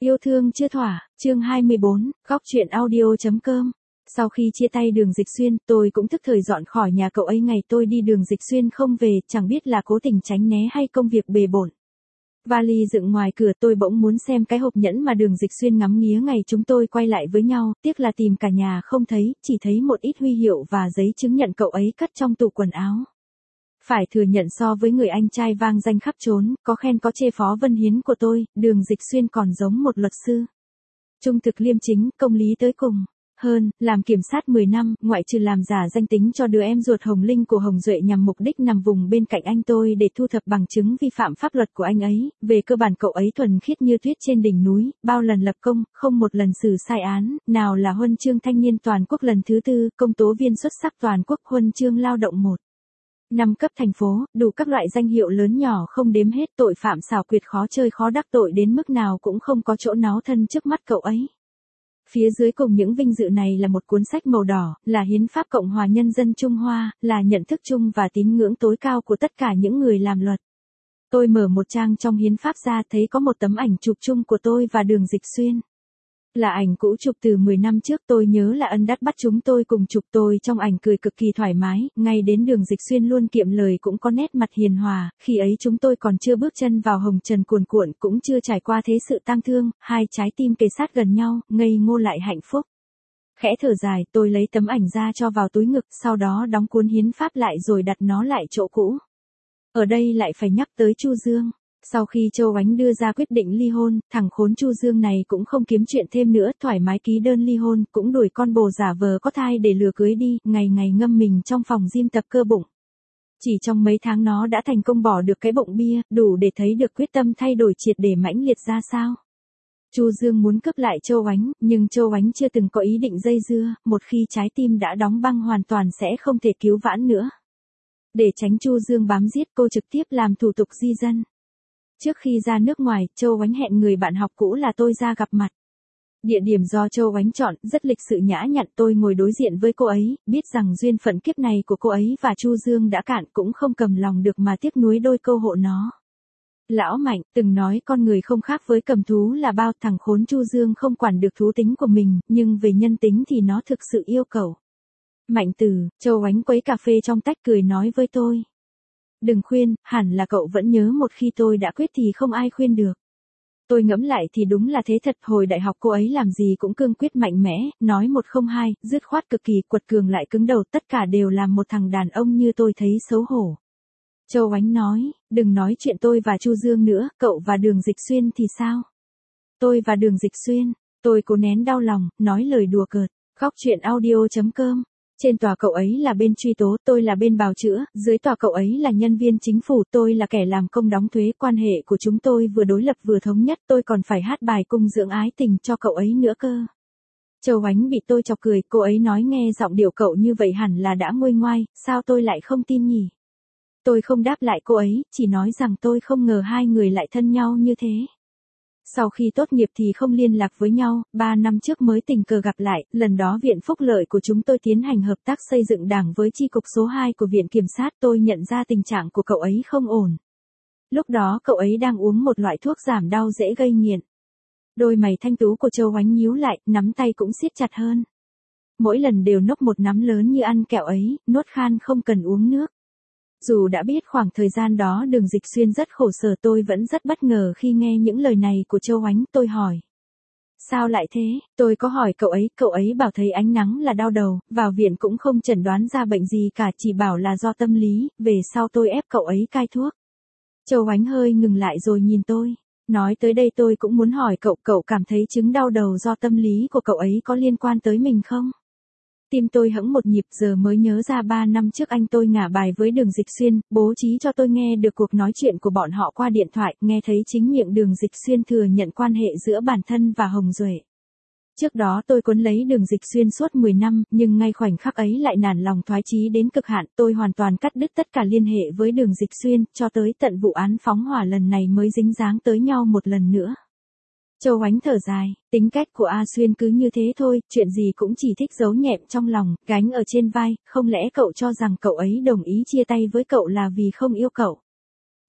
Yêu thương chưa thỏa, chương 24, góc chuyện audio.com. Sau khi chia tay Đường Dịch Xuyên, tôi cũng thức thời dọn khỏi nhà cậu ấy. Ngày tôi đi Đường Dịch Xuyên không về, chẳng biết là cố tình tránh né hay công việc bề bộn. Vali dựng ngoài cửa, tôi bỗng muốn xem cái hộp nhẫn mà Đường Dịch Xuyên ngắm nghía ngày chúng tôi quay lại với nhau, tiếc là tìm cả nhà không thấy, chỉ thấy một ít huy hiệu và giấy chứng nhận cậu ấy cất trong tủ quần áo. Phải thừa nhận so với người anh trai vang danh khắp trốn, có khen có chê Phó Vân Hiến của tôi, Đường Dịch Xuyên còn giống một luật sư. Trung thực liêm chính, công lý tới cùng. Hơn, làm kiểm sát 10 năm, ngoại trừ làm giả danh tính cho đứa em ruột Hồng Linh của Hồng Duệ nhằm mục đích nằm vùng bên cạnh anh tôi để thu thập bằng chứng vi phạm pháp luật của anh ấy, về cơ bản cậu ấy thuần khiết như tuyết trên đỉnh núi, bao lần lập công, không một lần xử sai án, nào là huân chương thanh niên toàn quốc lần thứ 4, công tố viên xuất sắc toàn quốc, huân chương lao động 1. 5 cấp thành phố, đủ các loại danh hiệu lớn nhỏ không đếm hết, tội phạm xảo quyệt khó chơi khó đắc tội đến mức nào cũng không có chỗ náu thân trước mắt cậu ấy. Phía dưới cùng những vinh dự này là một cuốn sách màu đỏ, là Hiến pháp Cộng hòa Nhân dân Trung Hoa, là nhận thức chung và tín ngưỡng tối cao của tất cả những người làm luật. Tôi mở một trang trong Hiến pháp ra thấy có một tấm ảnh chụp chung của tôi và Đường Dịch Xuyên. Là ảnh cũ chụp từ 10 năm trước, tôi nhớ là Ân Đắt bắt chúng tôi cùng chụp. Tôi trong ảnh cười cực kỳ thoải mái, ngay đến Đường Dịch Xuyên luôn kiệm lời cũng có nét mặt hiền hòa, khi ấy chúng tôi còn chưa bước chân vào hồng trần cuồn cuộn, cũng chưa trải qua thế sự tang thương, hai trái tim kề sát gần nhau, ngây ngô lại hạnh phúc. Khẽ thở dài, tôi lấy tấm ảnh ra cho vào túi ngực, sau đó đóng cuốn hiến pháp lại rồi đặt nó lại chỗ cũ. Ở đây lại phải nhắc tới Chu Dương. Sau khi Châu Oánh đưa ra quyết định ly hôn, thằng khốn Chu Dương này cũng không kiếm chuyện thêm nữa, thoải mái ký đơn ly hôn, cũng đuổi con bồ giả vờ có thai để lừa cưới đi, ngày ngày ngâm mình trong phòng gym tập cơ bụng. Chỉ trong mấy tháng nó đã thành công bỏ được cái bụng bia, đủ để thấy được quyết tâm thay đổi triệt để mãnh liệt ra sao. Chu Dương muốn cướp lại Châu Oánh, nhưng Châu Oánh chưa từng có ý định dây dưa, một khi trái tim đã đóng băng hoàn toàn sẽ không thể cứu vãn nữa. Để tránh Chu Dương bám giết, cô trực tiếp làm thủ tục di dân. Trước khi ra nước ngoài, Châu Oánh hẹn người bạn học cũ là tôi ra gặp mặt. Địa điểm do Châu Oánh chọn, rất lịch sự nhã nhặn, tôi ngồi đối diện với cô ấy, biết rằng duyên phận kiếp này của cô ấy và Chu Dương đã cạn, cũng không cầm lòng được mà tiếc nuối đôi câu hộ nó. Lão Mạnh từng nói con người không khác với cầm thú là bao, thằng khốn Chu Dương không quản được thú tính của mình, nhưng về nhân tính thì nó thực sự yêu cầu. Mạnh Tử, Châu Oánh quấy cà phê trong tách cười nói với tôi. Đừng khuyên, hẳn là cậu vẫn nhớ một khi tôi đã quyết thì không ai khuyên được. Tôi ngẫm lại thì đúng là thế thật, hồi đại học cô ấy làm gì cũng cương quyết mạnh mẽ, nói một không hai, dứt khoát cực kỳ, quật cường lại cứng đầu, tất cả đều làm một thằng đàn ông như tôi thấy xấu hổ. Châu Oánh nói, đừng nói chuyện tôi và Chu Dương nữa, cậu và Đường Dịch Xuyên thì sao? Tôi và Đường Dịch Xuyên, tôi cố nén đau lòng, nói lời đùa cợt, góc chuyện audio.com. Trên tòa cậu ấy là bên truy tố, tôi là bên bào chữa, dưới tòa cậu ấy là nhân viên chính phủ, tôi là kẻ làm công đóng thuế, quan hệ của chúng tôi vừa đối lập vừa thống nhất, tôi còn phải hát bài cung dưỡng ái tình cho cậu ấy nữa cơ. Châu Oánh bị tôi chọc cười, cô ấy nói nghe giọng điệu cậu như vậy hẳn là đã nguôi ngoai, sao tôi lại không tin nhỉ? Tôi không đáp lại cô ấy, chỉ nói rằng tôi không ngờ hai người lại thân nhau như thế. Sau khi tốt nghiệp thì không liên lạc với nhau, 3 năm trước mới tình cờ gặp lại, lần đó Viện Phúc Lợi của chúng tôi tiến hành hợp tác xây dựng đảng với chi cục số 2 của Viện Kiểm sát, tôi nhận ra tình trạng của cậu ấy không ổn. Lúc đó cậu ấy đang uống một loại thuốc giảm đau dễ gây nghiện. Đôi mày thanh tú của Châu Oánh nhíu lại, nắm tay cũng siết chặt hơn. Mỗi lần đều nốc một nắm lớn như ăn kẹo ấy, nuốt khan không cần uống nước. Dù đã biết khoảng thời gian đó Đường Dịch Xuyên rất khổ sở, tôi vẫn rất bất ngờ khi nghe những lời này của Châu Oánh. Tôi hỏi. Sao lại thế? Tôi có hỏi cậu ấy bảo thấy ánh nắng là đau đầu, vào viện cũng không chẩn đoán ra bệnh gì cả, chỉ bảo là do tâm lý, về sau tôi ép cậu ấy cai thuốc. Châu Oánh hơi ngừng lại rồi nhìn tôi. Nói tới đây tôi cũng muốn hỏi cậu cảm thấy chứng đau đầu do tâm lý của cậu ấy có liên quan tới mình không? Tim tôi hững một nhịp, giờ mới nhớ ra 3 năm trước anh tôi ngả bài với Đường Dịch Xuyên, bố trí cho tôi nghe được cuộc nói chuyện của bọn họ qua điện thoại, nghe thấy chính miệng Đường Dịch Xuyên thừa nhận quan hệ giữa bản thân và Hồng Duệ. Trước đó tôi cuốn lấy Đường Dịch Xuyên suốt 10 năm, nhưng ngay khoảnh khắc ấy lại nản lòng thoái chí đến cực hạn, tôi hoàn toàn cắt đứt tất cả liên hệ với Đường Dịch Xuyên, cho tới tận vụ án phóng hỏa lần này mới dính dáng tới nhau một lần nữa. Châu Oánh thở dài, tính cách của A Xuyên cứ như thế thôi, chuyện gì cũng chỉ thích giấu nhẹm trong lòng, gánh ở trên vai, không lẽ cậu cho rằng cậu ấy đồng ý chia tay với cậu là vì không yêu cậu?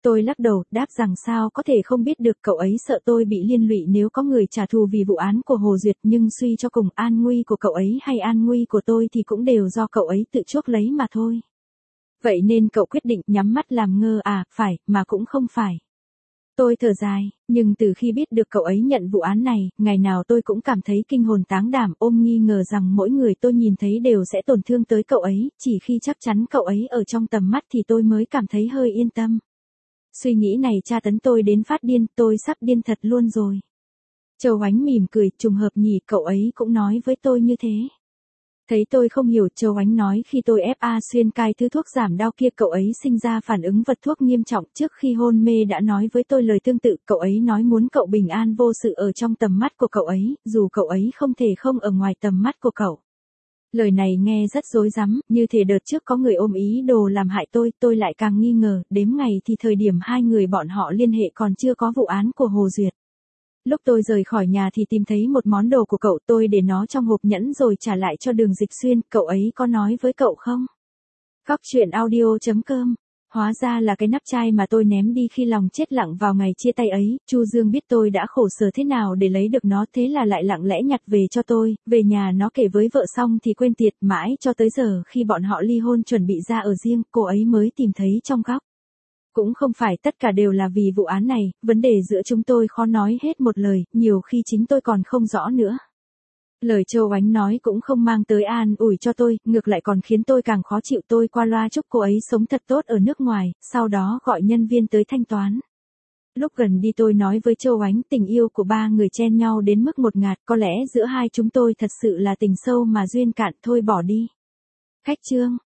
Tôi lắc đầu, đáp rằng sao có thể không biết được, cậu ấy sợ tôi bị liên lụy nếu có người trả thù vì vụ án của Hồ Duyệt, nhưng suy cho cùng an nguy của cậu ấy hay an nguy của tôi thì cũng đều do cậu ấy tự chuốc lấy mà thôi. Vậy nên cậu quyết định nhắm mắt làm ngơ à, phải, mà cũng không phải. Tôi thở dài, nhưng từ khi biết được cậu ấy nhận vụ án này, ngày nào tôi cũng cảm thấy kinh hồn táng đảm, ôm nghi ngờ rằng mỗi người tôi nhìn thấy đều sẽ tổn thương tới cậu ấy, chỉ khi chắc chắn cậu ấy ở trong tầm mắt thì tôi mới cảm thấy hơi yên tâm. Suy nghĩ này tra tấn tôi đến phát điên, tôi sắp điên thật luôn rồi. Châu Oánh mỉm cười, trùng hợp nhỉ, cậu ấy cũng nói với tôi như thế. Thấy tôi không hiểu, Châu Oánh nói khi tôi ép A Xuyên cai thứ thuốc giảm đau kia cậu ấy sinh ra phản ứng vật thuốc nghiêm trọng, trước khi hôn mê đã nói với tôi lời tương tự, cậu ấy nói muốn cậu bình an vô sự ở trong tầm mắt của cậu ấy, dù cậu ấy không thể không ở ngoài tầm mắt của cậu. Lời này nghe rất rối rắm, như thể đợt trước có người ôm ý đồ làm hại tôi lại càng nghi ngờ, đếm ngày thì thời điểm hai người bọn họ liên hệ còn chưa có vụ án của Hồ Duyệt. Lúc tôi rời khỏi nhà thì tìm thấy một món đồ của cậu, tôi để nó trong hộp nhẫn rồi trả lại cho Đường Dịch Xuyên, cậu ấy có nói với cậu không? Góc truyện audio.com. Hóa ra là cái nắp chai mà tôi ném đi khi lòng chết lặng vào ngày chia tay ấy, Chu Dương biết tôi đã khổ sở thế nào để lấy được nó, thế là lại lặng lẽ nhặt về cho tôi, về nhà nó kể với vợ xong thì quên tiệt, mãi cho tới giờ khi bọn họ ly hôn chuẩn bị ra ở riêng, cô ấy mới tìm thấy trong góc. Cũng không phải tất cả đều là vì vụ án này, vấn đề giữa chúng tôi khó nói hết một lời, nhiều khi chính tôi còn không rõ nữa. Lời Châu Oánh nói cũng không mang tới an ủi cho tôi, ngược lại còn khiến tôi càng khó chịu, tôi qua loa chúc cô ấy sống thật tốt ở nước ngoài, sau đó gọi nhân viên tới thanh toán. Lúc gần đi tôi nói với Châu Oánh tình yêu của ba người chen nhau đến mức một ngạt, có lẽ giữa hai chúng tôi thật sự là tình sâu mà duyên cạn, thôi bỏ đi. Khách chương.